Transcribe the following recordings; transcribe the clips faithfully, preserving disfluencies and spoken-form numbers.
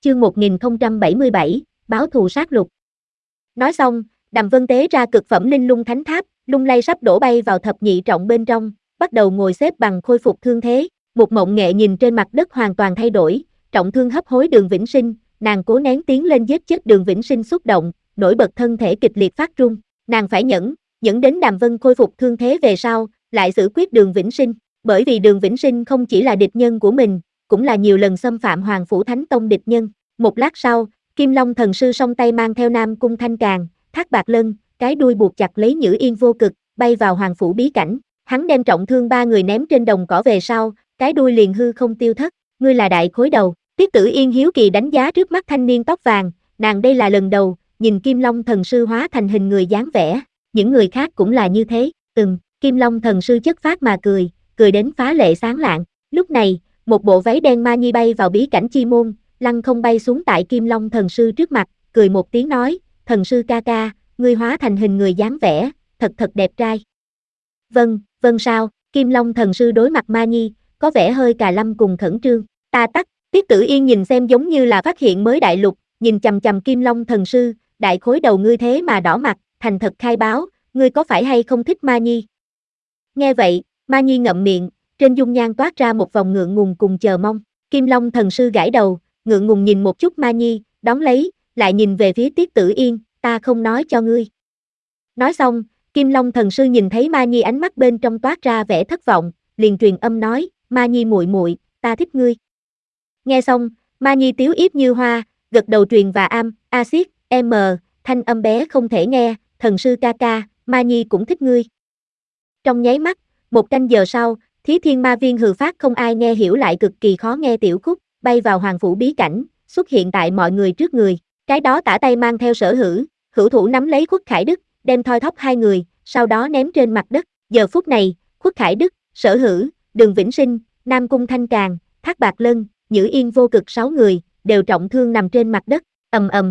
chương một nghìn không trăm bảy mươi bảy, báo thù sát lục. Nói xong, Đàm Vân tế ra cực phẩm linh lung thánh tháp, lung lay sắp đổ bay vào thập nhị trọng bên trong, bắt đầu ngồi xếp bằng khôi phục thương thế. Một Mộng Nghệ nhìn trên mặt đất hoàn toàn thay đổi, trọng thương hấp hối Đường Vĩnh Sinh, nàng cố nén tiến lên giết chết Đường Vĩnh Sinh xúc động, nổi bật thân thể kịch liệt phát run. Nàng phải nhẫn, nhẫn đến Đàm Vân khôi phục thương thế về sau, lại xử quyết Đường Vĩnh Sinh, bởi vì Đường Vĩnh Sinh không chỉ là địch nhân của mình, cũng là nhiều lần xâm phạm Hoàng Phủ Thánh Tông địch nhân. Một lát sau, Kim Long thần sư song tay mang theo Nam Cung Thanh Càn, Thác Bạt Lân, cái đuôi buộc chặt lấy Nhữ Yên Vô Cực, bay vào Hoàng Phủ bí cảnh. Hắn đem trọng thương ba người ném trên đồng cỏ về sau, cái đuôi liền hư không tiêu thất. Ngươi là đại khối đầu. Tiết Tử Yên hiếu kỳ đánh giá trước mắt thanh niên tóc vàng, nàng đây là lần đầu nhìn Kim Long thần sư hóa thành hình người dáng vẻ. Những người khác cũng là như thế. Ừm, Kim Long thần sư chất phát mà cười, cười đến phá lệ sáng lạng. Lúc này, một bộ váy đen ma nhi bay vào bí cảnh chi môn, lăng không bay xuống tại Kim Long thần sư trước mặt, cười một tiếng nói, thần sư ca ca, ngươi hóa thành hình người dáng vẻ, thật thật đẹp trai. Vâng, vâng sao, Kim Long thần sư đối mặt ma nhi, có vẻ hơi cà lâm cùng khẩn trương. Ta tắc, Tiết Tử Yên nhìn xem giống như là phát hiện mới đại lục, nhìn chằm chằm Kim Long thần sư, đại khối đầu ngươi thế mà đỏ mặt, thành thật khai báo, ngươi có phải hay không thích ma nhi? Nghe vậy, ma nhi ngậm miệng, trên dung nhan toát ra một vòng ngượng ngùng cùng chờ mong. Kim Long thần sư gãi đầu, ngượng ngùng nhìn một chút ma nhi, đón lấy, lại nhìn về phía Tiết Tử Yên, ta không nói cho ngươi. Nói xong, Kim Long thần sư nhìn thấy ma nhi ánh mắt bên trong toát ra vẻ thất vọng, liền truyền âm nói, ma nhi muội muội, ta thích ngươi. Nghe xong, ma nhi tiếu yếp như hoa, gật đầu truyền và am, axit, m, thanh âm bé không thể nghe, thần sư ca ca, ma nhi cũng thích ngươi. Trong nháy mắt, một canh giờ sau, Thí Thiên Ma Viên hừ phát không ai nghe hiểu lại cực kỳ khó nghe tiểu khúc, bay vào Hoàng Phủ bí cảnh, xuất hiện tại mọi người trước người. Cái đó tả tay mang theo Sở Hữu, hữu thủ nắm lấy Khuất Khải Đức, đem thoi thóp hai người, sau đó ném trên mặt đất. Giờ phút này, Khuất Khải Đức, Sở Hữu, Đường Vĩnh Sinh, Nam Cung Thanh Càn, Thác Bạt Lân, Nhữ Yên Vô Cực sáu người, đều trọng thương nằm trên mặt đất, ầm ầm.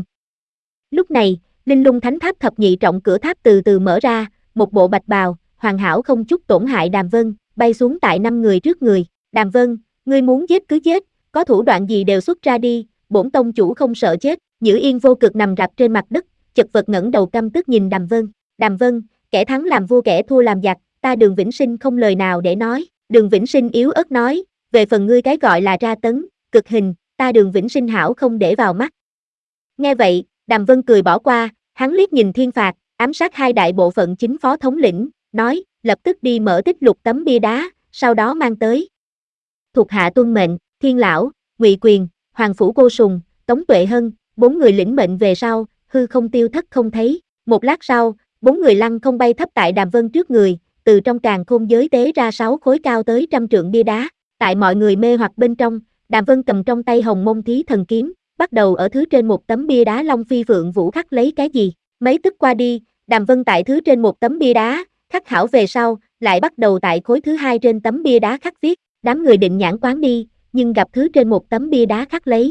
Lúc này, Linh Lung Thánh Tháp thập nhị trọng cửa tháp từ từ mở ra, một bộ bạch bào, hoàn hảo không chút tổn hại Đàm Vân, bay xuống tại năm người trước người. Đàm Vân, ngươi muốn giết cứ giết, có thủ đoạn gì đều xuất ra đi, bổn tông chủ không sợ chết. Nhữ Yên Vô Cực nằm rạp trên mặt đất, chật vật ngẩng đầu căm tức nhìn Đàm Vân. Đàm Vân, kẻ thắng làm vua kẻ thua làm giặc, ta Đường Vĩnh Sinh không lời nào để nói. Đường Vĩnh Sinh yếu ớt nói, về phần ngươi cái gọi là tra tấn, cực hình, ta Đường Vĩnh Sinh hảo không để vào mắt. Nghe vậy, Đàm Vân cười bỏ qua, hắn liếc nhìn Thiên Phạt, ám sát hai đại bộ phận chính phó thống lĩnh, nói, lập tức đi mở tích lục tấm bia đá, sau đó mang tới. Thuộc hạ tuân mệnh, Thiên Lão, Ngụy Quyền, Hoàng Phủ Cô Sùng, Tống Tuệ Hân, bốn người lĩnh mệnh về sau, hư không tiêu thất không thấy. Một lát sau, bốn người lăng không bay thấp tại Đàm Vân trước người, từ trong càn khôn giới tế ra sáu khối cao tới trăm trượng bia đá. Tại mọi người mê hoặc bên trong, Đàm Vân cầm trong tay Hồng Mông Thí Thần Kiếm, bắt đầu ở thứ trên một tấm bia đá Long Phi Phượng Vũ khắc lấy cái gì. Mấy tức qua đi, Đàm Vân tại thứ trên một tấm bia đá, khắc hảo về sau, lại bắt đầu tại khối thứ hai trên tấm bia đá khắc viết, đám người định nhãn quán đi, nhưng gặp thứ trên một tấm bia đá khắc lấy.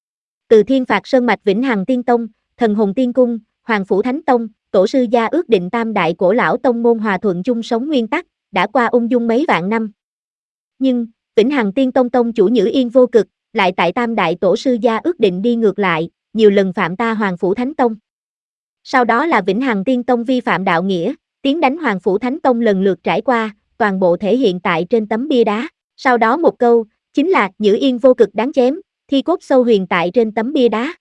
Từ Thiên Phạt Sơn Mạch Vĩnh Hằng Tiên Tông, Thần Hồn Tiên Cung, Hoàng Phủ Thánh Tông, tổ sư gia ước định tam đại cổ lão tông môn hòa thuận chung sống nguyên tắc, đã qua ung dung mấy vạn năm. Nhưng, Vĩnh Hằng Tiên Tông tông chủ Nhữ Yên Vô Cực, lại tại tam đại tổ sư gia ước định đi ngược lại, nhiều lần phạm ta Hoàng Phủ Thánh Tông. Sau đó là Vĩnh Hằng Tiên Tông vi phạm đạo nghĩa, tiến đánh Hoàng Phủ Thánh Tông lần lượt trải qua, toàn bộ thể hiện tại trên tấm bia đá. Sau đó một câu, chính là Nhữ Yên Vô Cực đáng chém, thi cốt sâu huyền tại trên tấm bia đá.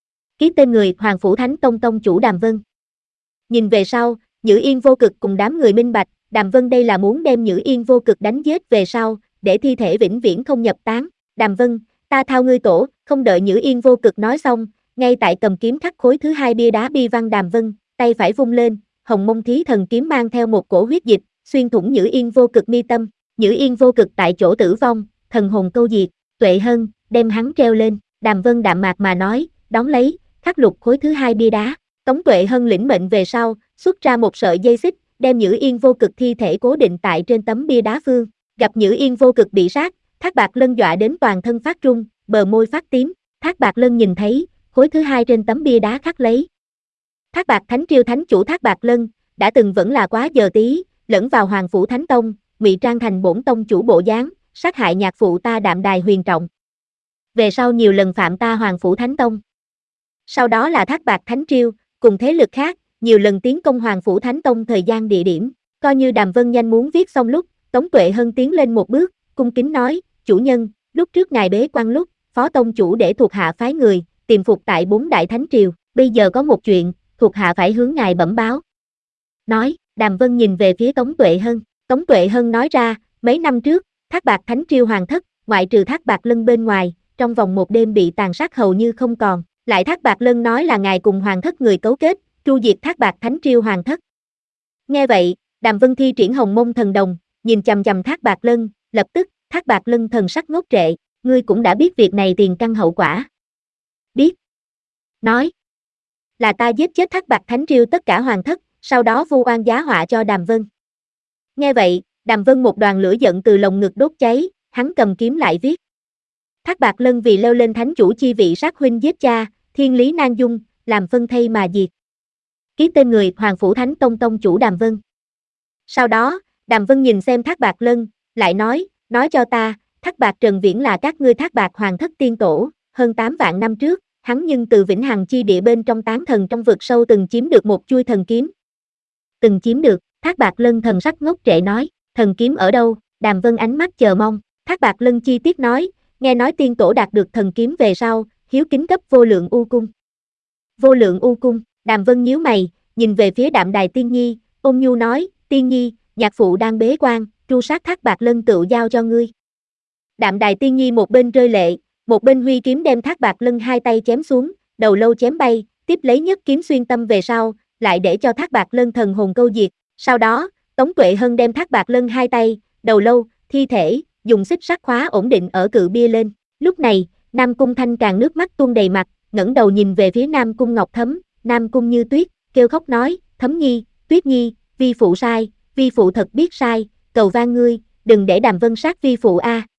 Ký tên người Hoàng Phủ Thánh Tông tông chủ Đàm Vân. Nhìn về sau, Nhữ Yên Vô Cực cùng đám người minh bạch, Đàm Vân đây là muốn đem Nhữ Yên Vô Cực đánh giết về sau, để thi thể vĩnh viễn không nhập tán. Đàm Vân, ta thao ngươi tổ, không đợi Nhữ Yên Vô Cực nói xong, ngay tại cầm kiếm khắc khối thứ hai bia đá bi văn Đàm Vân, tay phải vung lên, Hồng Mông Thí Thần Kiếm mang theo một cổ huyết dịch, xuyên thủng Nhữ Yên Vô Cực mi tâm. Nhữ Yên Vô Cực tại chỗ tử vong, thần hồn câu diệt. Tuệ Hân đem hắn treo lên, Đàm Vân đạm mạc mà nói, đón lấy, khắc lục khối thứ hai bia đá. Tống Tuệ Hân lĩnh mệnh về sau, xuất ra một sợi dây xích, đem Nhữ Yên Vô Cực thi thể cố định tại trên tấm bia đá phương. Gặp Nhữ Yên Vô Cực bị sát, Thác Bạt Lân dọa đến toàn thân phát run, bờ môi phát tím. Thác Bạt Lân nhìn thấy, khối thứ hai trên tấm bia đá khắc lấy. Thác Bạt Thánh Triều Thánh chủ Thác Bạt Lân, đã từng vẫn là quá giờ tí, lẫn vào Hoàng Phủ Thánh Tông, ngụy trang thành bổn tông chủ bộ dáng, sát hại nhạc phụ ta Đạm Đài Huyền Trọng. về sau nhiều lần phạm ta Hoàng Phủ Thánh Tông. Sau đó là Thác Bạt Thánh Triều, cùng thế lực khác, nhiều lần tiến công Hoàng Phủ Thánh Tông thời gian địa điểm, coi như Đàm Vân nhanh muốn viết xong lúc, Tống Tuệ Hân tiến lên một bước, cung kính nói, chủ nhân, lúc trước ngài bế quan lúc, phó tông chủ để thuộc hạ phái người, tìm phục tại bốn đại thánh triều, bây giờ có một chuyện, thuộc hạ phải hướng ngài bẩm báo. Nói, Đàm Vân nhìn về phía Tống Tuệ Hân, Tống Tuệ Hân nói ra, mấy năm trước, Thác Bạt Thánh Triều hoàng thất, ngoại trừ Thác Bạt Lân bên ngoài, trong vòng một đêm bị tàn sát hầu như không còn, lại Thác Bạt Lân nói là ngài cùng hoàng thất người cấu kết, tru diệt Thác Bạt Thánh Triều hoàng thất. Nghe vậy, Đàm Vân thi triển Hồng Mông Thần Đồng, nhìn chằm chằm Thác Bạt Lân, lập tức, Thác Bạt Lân thần sắc ngốc trệ, ngươi cũng đã biết việc này tiền căn hậu quả. Biết. Nói, là ta giết chết Thác Bạt Thánh Triều tất cả hoàng thất, sau đó vu oan giá họa cho Đàm Vân. Nghe vậy, Đàm Vân một đoàn lửa giận từ lồng ngực đốt cháy, hắn cầm kiếm lại viết. Thác Bạt Lân vì leo lên thánh chủ chi vị sát huynh giết cha, thiên lý nan dung, làm phân thây mà diệt. Ký tên người Hoàng Phủ Thánh Tông tông chủ Đàm Vân. Sau đó, Đàm Vân nhìn xem Thác Bạt Lân, lại nói, nói cho ta, Thác Bạt Trần Viễn là các ngươi Thác Bạt hoàng thất tiên tổ, hơn tám vạn năm trước, hắn nhưng từ Vĩnh Hằng chi địa bên trong tán thần trong vực sâu từng chiếm được một chuôi thần kiếm. Từng chiếm được, Thác Bạt Lân thần sắc ngốc trệ nói, thần kiếm ở đâu? Đàm Vân ánh mắt chờ mong, Thác Bạt Lân chi tiết nói, nghe nói tiên tổ đạt được thần kiếm về sau, hiếu kính cấp vô lượng u cung. Vô lượng u cung, Đàm Vân nhíu mày, nhìn về phía Đạm Đài Tiên Nhi, ôn nhu nói, Tiên Nhi, nhạc phụ đang bế quan, tru sát Thác Bạt Lân tựu giao cho ngươi. Đạm Đài Tiên Nhi một bên rơi lệ, một bên huy kiếm đem Thác Bạt Lân hai tay chém xuống, đầu lâu chém bay, tiếp lấy nhất kiếm xuyên tâm về sau, lại để cho Thác Bạt Lân thần hồn câu diệt. Sau đó, Tống Tuệ Hân đem Thác Bạt Lân hai tay, đầu lâu, thi thể, dùng xích sắt khóa ổn định ở cự bia lên. Lúc này, Nam Cung Thanh Càng nước mắt tuôn đầy mặt, ngẩng đầu nhìn về phía Nam Cung Ngọc Thấm, Nam Cung Như Tuyết, kêu khóc nói, Thấm Nhi, Tuyết Nhi, vi phụ sai, vi phụ thật biết sai, cầu van ngươi, đừng để Đàm Vân sát vi phụ a.